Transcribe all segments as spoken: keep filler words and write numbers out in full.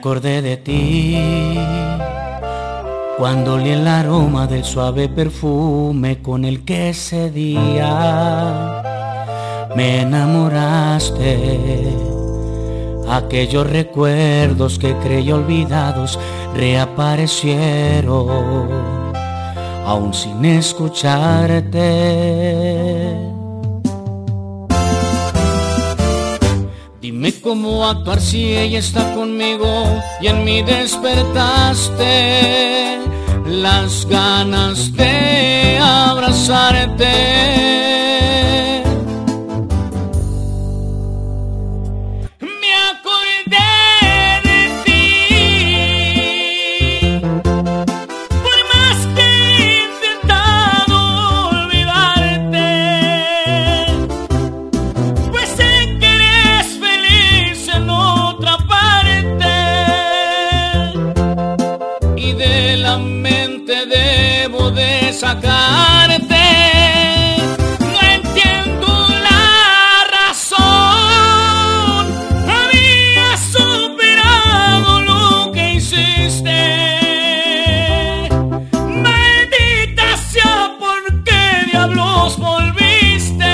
acordé de ti cuando olí el aroma del suave perfume con el que ese día me enamoraste. Aquellos recuerdos que creí olvidados reaparecieron, aún sin escucharte. Dime cómo actuar si ella está conmigo y en mí despertaste las ganas de abrazarte. Sacarte, no entiendo la razón, había superado lo que hiciste. Maldita sea, ¿por qué diablos volviste?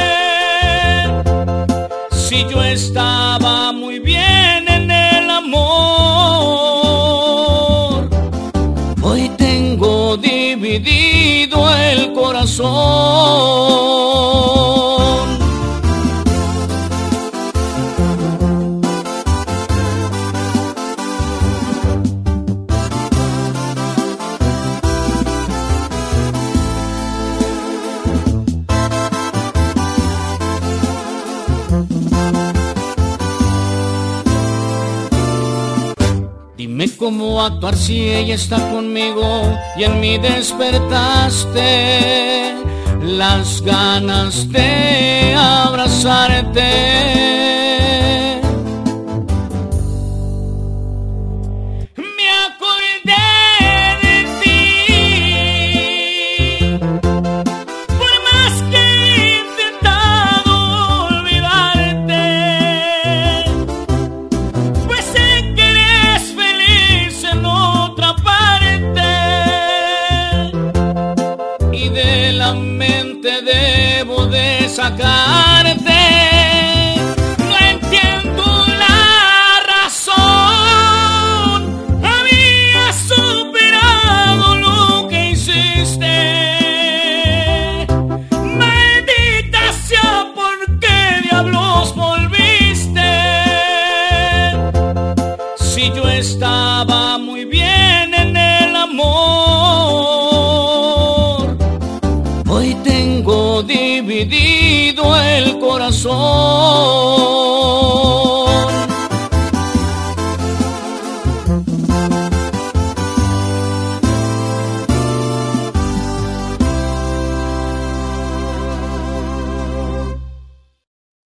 Si yo estaba muy bien en el amor, hoy tengo dividido el corazón. Dime cómo actuar si ella está conmigo y en mí despertaste las ganas de abrazarte. Me acordé de ti, por más que he intentado olvidarte, pues sé que eres feliz en otra parte y de la mente debo de sacarte. No entiendo la razón, había superado lo que hiciste. Maldita sea, ¿por qué diablos volviste? Si yo estaba muy bien en el amor, hoy tengo dividido el corazón.